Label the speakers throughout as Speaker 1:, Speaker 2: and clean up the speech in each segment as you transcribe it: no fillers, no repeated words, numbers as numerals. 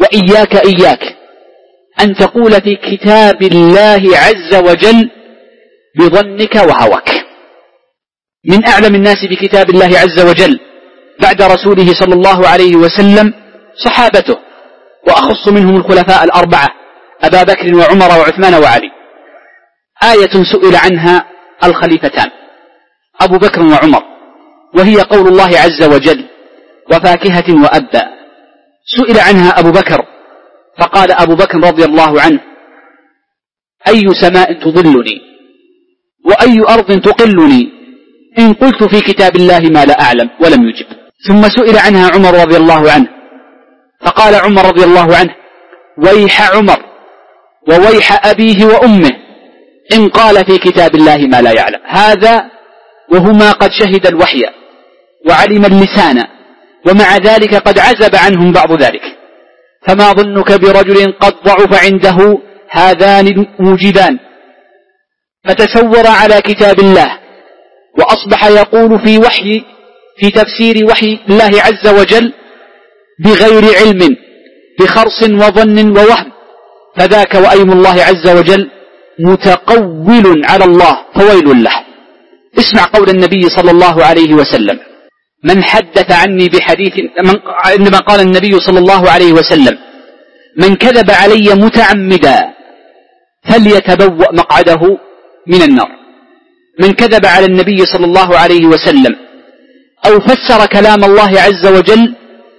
Speaker 1: وإياك أن تقول في كتاب الله عز وجل بظنك وهواك. من أعلم الناس بكتاب الله عز وجل بعد رسوله صلى الله عليه وسلم صحابته، وأخص منهم الخلفاء الأربعة أبا بكر وعمر وعثمان وعلي. آية سئل عنها الخليفتان أبو بكر وعمر، وهي قول الله عز وجل وفاكهة وأبا. سئل عنها أبو بكر فقال أبو بكر رضي الله عنه: أي سماء تظلني وأي أرض تقلني إن قلت في كتاب الله ما لا أعلم، ولم يجب. ثم سئل عنها عمر رضي الله عنه فقال عمر رضي الله عنه: ويح عمر وويح أبيه وأمه إن قال في كتاب الله ما لا يعلم. هذا وهما قد شهد الوحي وعلم اللسان، ومع ذلك قد عزب عنهم بعض ذلك. فما ظنك برجل قد ضعف عنده هذان الموجبان فتسور على كتاب الله وأصبح يقول في تفسير وحي الله عز وجل بغير علم بخرص وظن ووهم، فذاك وأيم الله عز وجل متقول على الله فويل له. اسمع قول النبي صلى الله عليه وسلم: من حدث عني بحديث، عندما قال النبي صلى الله عليه وسلم: من كذب علي متعمدا فليتبوأ مقعده من النار. من كذب على النبي صلى الله عليه وسلم أو فسر كلام الله عز وجل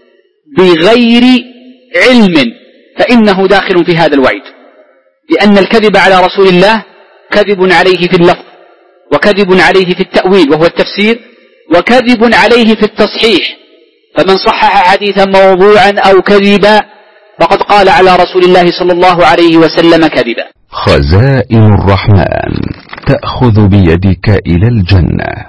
Speaker 1: بغير علم فإنه داخل في هذا الوعيد، لأن الكذب على رسول الله كذب عليه في اللفظ، وكذب عليه في التأويل وهو التفسير، وكذب عليه في التصحيح. فمن صحح حديثا موضوعا أو كذبا فقد قال على رسول الله صلى الله عليه وسلم كذبا.
Speaker 2: خزائن الرحمن تأخذ بيدك إلى الجنة.